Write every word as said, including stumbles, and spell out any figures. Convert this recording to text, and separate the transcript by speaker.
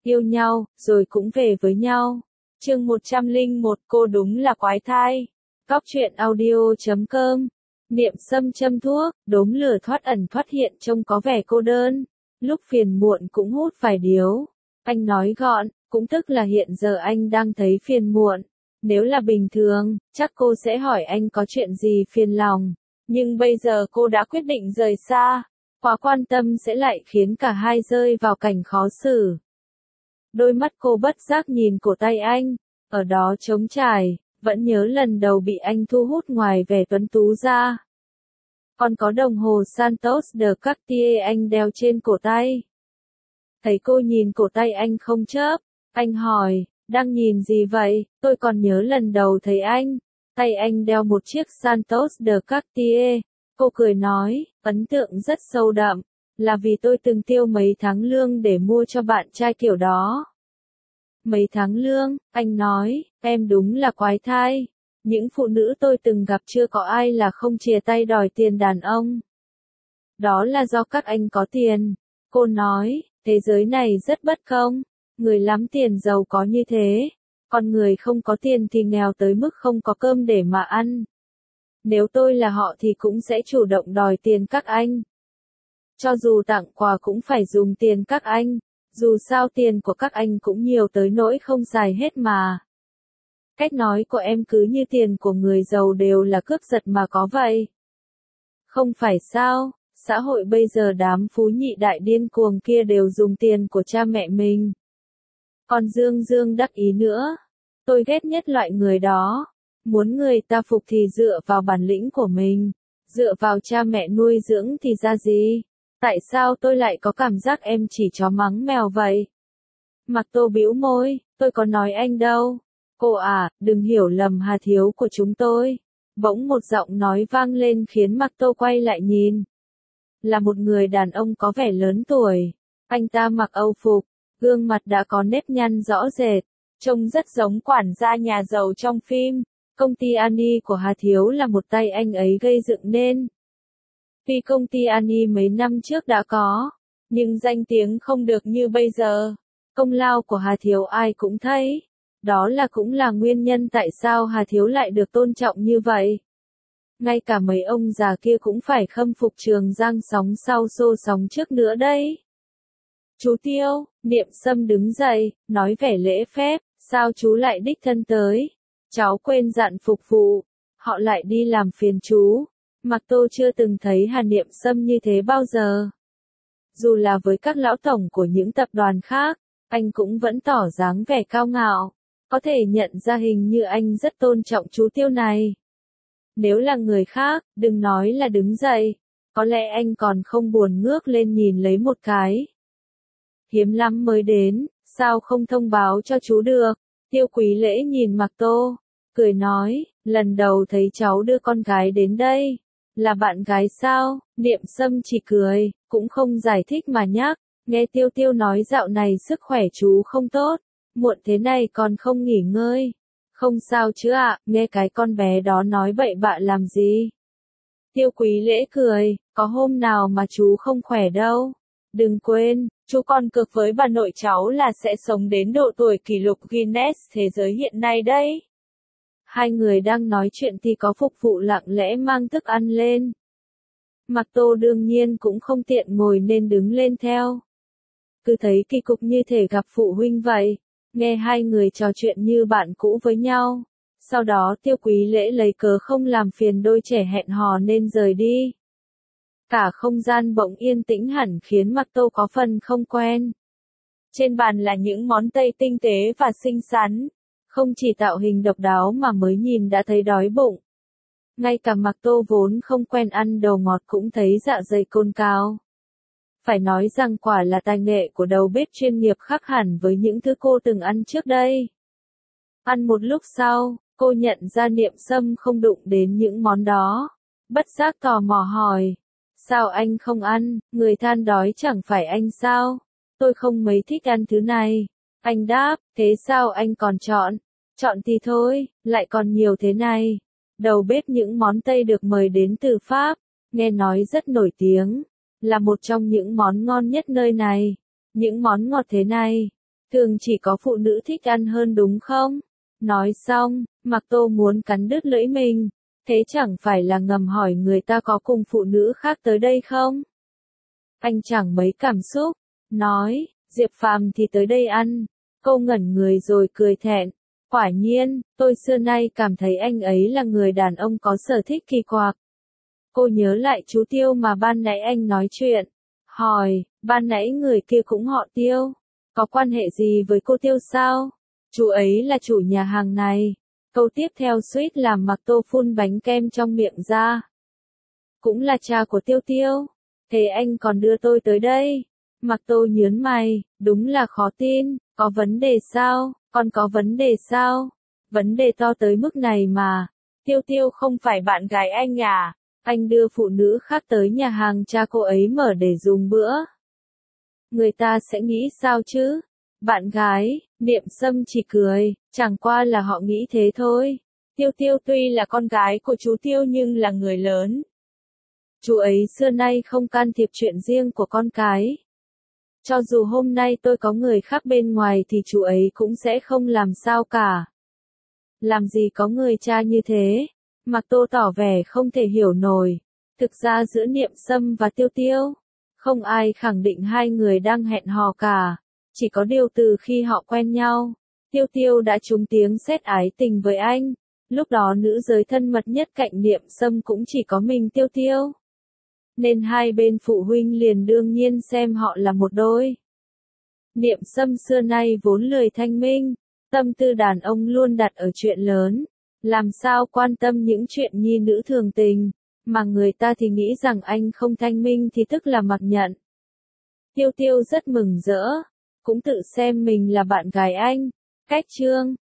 Speaker 1: yêu nhau, rồi cũng về với nhau. Chương một trăm lẻ một cô đúng là quái thai. Cóc truyện audio chấm com. Niệm Sâm châm thuốc, đốm lửa thoát ẩn thoát hiện trông có vẻ cô đơn. Lúc phiền muộn cũng hút vài điếu. Anh nói gọn, cũng tức là hiện giờ anh đang thấy phiền muộn. Nếu là bình thường, chắc cô sẽ hỏi anh có chuyện gì phiền lòng. Nhưng bây giờ cô đã quyết định rời xa. Quá quan tâm sẽ lại khiến cả hai rơi vào cảnh khó xử. Đôi mắt cô bất giác nhìn cổ tay anh, ở đó trống trải, vẫn nhớ lần đầu bị anh thu hút ngoài vẻ tuấn tú ra. Còn có đồng hồ Santos de Cartier anh đeo trên cổ tay. Thấy cô nhìn cổ tay anh không chớp, anh hỏi, đang nhìn gì vậy? Tôi còn nhớ lần đầu thấy anh, tay anh đeo một chiếc Santos de Cartier. Cô cười nói, ấn tượng rất sâu đậm, là vì tôi từng tiêu mấy tháng lương để mua cho bạn trai kiểu đó. Mấy tháng lương, anh nói, em đúng là quái thai. Những phụ nữ tôi từng gặp chưa có ai là không chìa tay đòi tiền đàn ông. Đó là do các anh có tiền. Cô nói, thế giới này rất bất công, người lắm tiền giàu có như thế, còn người không có tiền thì nghèo tới mức không có cơm để mà ăn. Nếu tôi là họ thì cũng sẽ chủ động đòi tiền các anh. Cho dù tặng quà cũng phải dùng tiền các anh, dù sao tiền của các anh cũng nhiều tới nỗi không xài hết mà. Cách nói của em cứ như tiền của người giàu đều là cướp giật mà có vậy. Không phải sao, xã hội bây giờ đám phú nhị đại điên cuồng kia đều dùng tiền của cha mẹ mình. Còn Dương Dương đắc ý nữa. Tôi ghét nhất loại người đó. Muốn người ta phục thì dựa vào bản lĩnh của mình, dựa vào cha mẹ nuôi dưỡng thì ra gì? Tại sao tôi lại có cảm giác em chỉ chó mắng mèo vậy? Mạc Tô bĩu môi, tôi có nói anh đâu. Cô à, đừng hiểu lầm Hà Thiếu của chúng tôi. Bỗng một giọng nói vang lên khiến Mạc Tô quay lại nhìn. Là một người đàn ông có vẻ lớn tuổi. Anh ta mặc âu phục, gương mặt đã có nếp nhăn rõ rệt, trông rất giống quản gia nhà giàu trong phim. Công ty Ani của Hà Thiếu là một tay anh ấy gây dựng nên. Tuy công ty Ani mấy năm trước đã có, nhưng danh tiếng không được như bây giờ. Công lao của Hà Thiếu ai cũng thấy. Đó là cũng là nguyên nhân tại sao Hà Thiếu lại được tôn trọng như vậy. Ngay cả mấy ông già kia cũng phải khâm phục Trường Giang sóng sau xô sóng trước nữa đấy. Chú Tiêu, Niệm Sâm đứng dậy, nói vẻ lễ phép, sao chú lại đích thân tới? Cháu quên dặn phục vụ, họ lại đi làm phiền chú. Mạc Tô chưa từng thấy Hà Niệm Sâm như thế bao giờ. Dù là với các lão tổng của những tập đoàn khác, anh cũng vẫn tỏ dáng vẻ cao ngạo. Có thể nhận ra hình như anh rất tôn trọng chú Tiêu này. Nếu là người khác, đừng nói là đứng dậy, có lẽ anh còn không buồn ngước lên nhìn lấy một cái. Hiếm lắm mới đến, sao không thông báo cho chú được? Tiêu Quý Lễ nhìn Mạc Tô, cười nói, lần đầu thấy cháu đưa con gái đến đây. Là bạn gái sao? Niệm Sâm chỉ cười, cũng không giải thích mà nhắc. Nghe Tiêu Tiêu nói dạo này sức khỏe chú không tốt, muộn thế này còn không nghỉ ngơi. Không sao chứ ạ, à, nghe cái con bé đó nói bậy bạ làm gì? Tiêu Quý Lễ cười, có hôm nào mà chú không khỏe đâu. Đừng quên, chú còn cược với bà nội cháu là sẽ sống đến độ tuổi kỷ lục Guinness thế giới hiện nay đấy. Hai người đang nói chuyện thì có phục vụ lặng lẽ mang thức ăn lên. Mạc Tô đương nhiên cũng không tiện ngồi nên đứng lên theo. Cứ thấy kỳ cục như thể gặp phụ huynh vậy, nghe hai người trò chuyện như bạn cũ với nhau. Sau đó Tiêu Quý Lễ lấy cớ không làm phiền đôi trẻ hẹn hò nên rời đi. Cả không gian bỗng yên tĩnh hẳn khiến Mạc Tô có phần không quen. Trên bàn là những món Tây tinh tế và xinh xắn. Không chỉ tạo hình độc đáo mà mới nhìn đã thấy đói bụng. Ngay cả Mạc Tô vốn không quen ăn đồ ngọt cũng thấy dạ dày cồn cào. Phải nói rằng quả là tài nghệ của đầu bếp chuyên nghiệp khác hẳn với những thứ cô từng ăn trước đây. Ăn một lúc sau, cô nhận ra Niệm Sâm không đụng đến những món đó. Bất giác tò mò hỏi, sao anh không ăn, người than đói chẳng phải anh sao? Tôi không mấy thích ăn thứ này. Anh đáp, thế sao anh còn chọn? Chọn thì thôi, lại còn nhiều thế này. Đầu bếp những món Tây được mời đến từ Pháp, nghe nói rất nổi tiếng, là một trong những món ngon nhất nơi này. Những món ngọt thế này, Thường chỉ có phụ nữ thích ăn hơn đúng không? Nói xong, Mạc Tô muốn cắn đứt lưỡi mình, thế chẳng phải là ngầm hỏi người ta có cùng phụ nữ khác tới đây không? Anh chẳng mấy cảm xúc, nói, Diệp Phàm thì tới đây ăn. Cô ngẩn người rồi cười thẹn. Quả nhiên, tôi xưa nay cảm thấy anh ấy là người đàn ông có sở thích kỳ quặc. Cô nhớ lại chú Tiêu mà ban nãy anh nói chuyện. Hỏi, ban nãy người kia cũng họ Tiêu. Có quan hệ gì với cô Tiêu sao? Chú ấy là chủ nhà hàng này. Câu tiếp theo suýt làm Mạc Tô phun bánh kem trong miệng ra. Cũng là cha của Tiêu Tiêu. Thế anh còn đưa tôi tới đây. Mạc Tô nhớn mày, đúng là khó tin, có vấn đề sao, còn có vấn đề sao? Vấn đề to tới mức này mà. Tiêu Tiêu không phải bạn gái anh à? Anh đưa phụ nữ khác tới nhà hàng cha cô ấy mở để dùng bữa. Người ta sẽ nghĩ sao chứ? Bạn gái, Niệm Sâm chỉ cười, chẳng qua là họ nghĩ thế thôi. Tiêu Tiêu tuy là con gái của chú Tiêu nhưng là người lớn. Chú ấy xưa nay không can thiệp chuyện riêng của con cái. Cho dù hôm nay tôi có người khác bên ngoài thì chú ấy cũng sẽ không làm sao cả. Làm gì có người cha như thế? Mạc Tô tỏ vẻ không thể hiểu nổi. Thực ra giữa Niệm Sâm và Tiêu Tiêu, không ai khẳng định hai người đang hẹn hò cả. Chỉ có điều từ khi họ quen nhau, Tiêu Tiêu đã trúng tiếng sét ái tình với anh. Lúc đó nữ giới thân mật nhất cạnh Niệm Sâm cũng chỉ có mình Tiêu Tiêu. Nên hai bên phụ huynh liền đương nhiên xem họ là một đôi. Niệm Sâm xưa nay vốn lười thanh minh, tâm tư đàn ông luôn đặt ở chuyện lớn, làm sao quan tâm những chuyện nhi nữ thường tình, mà người ta thì nghĩ rằng anh không thanh minh thì tức là mặc nhận. Tiêu Tiêu rất mừng rỡ, cũng tự xem mình là bạn gái anh. Cách chương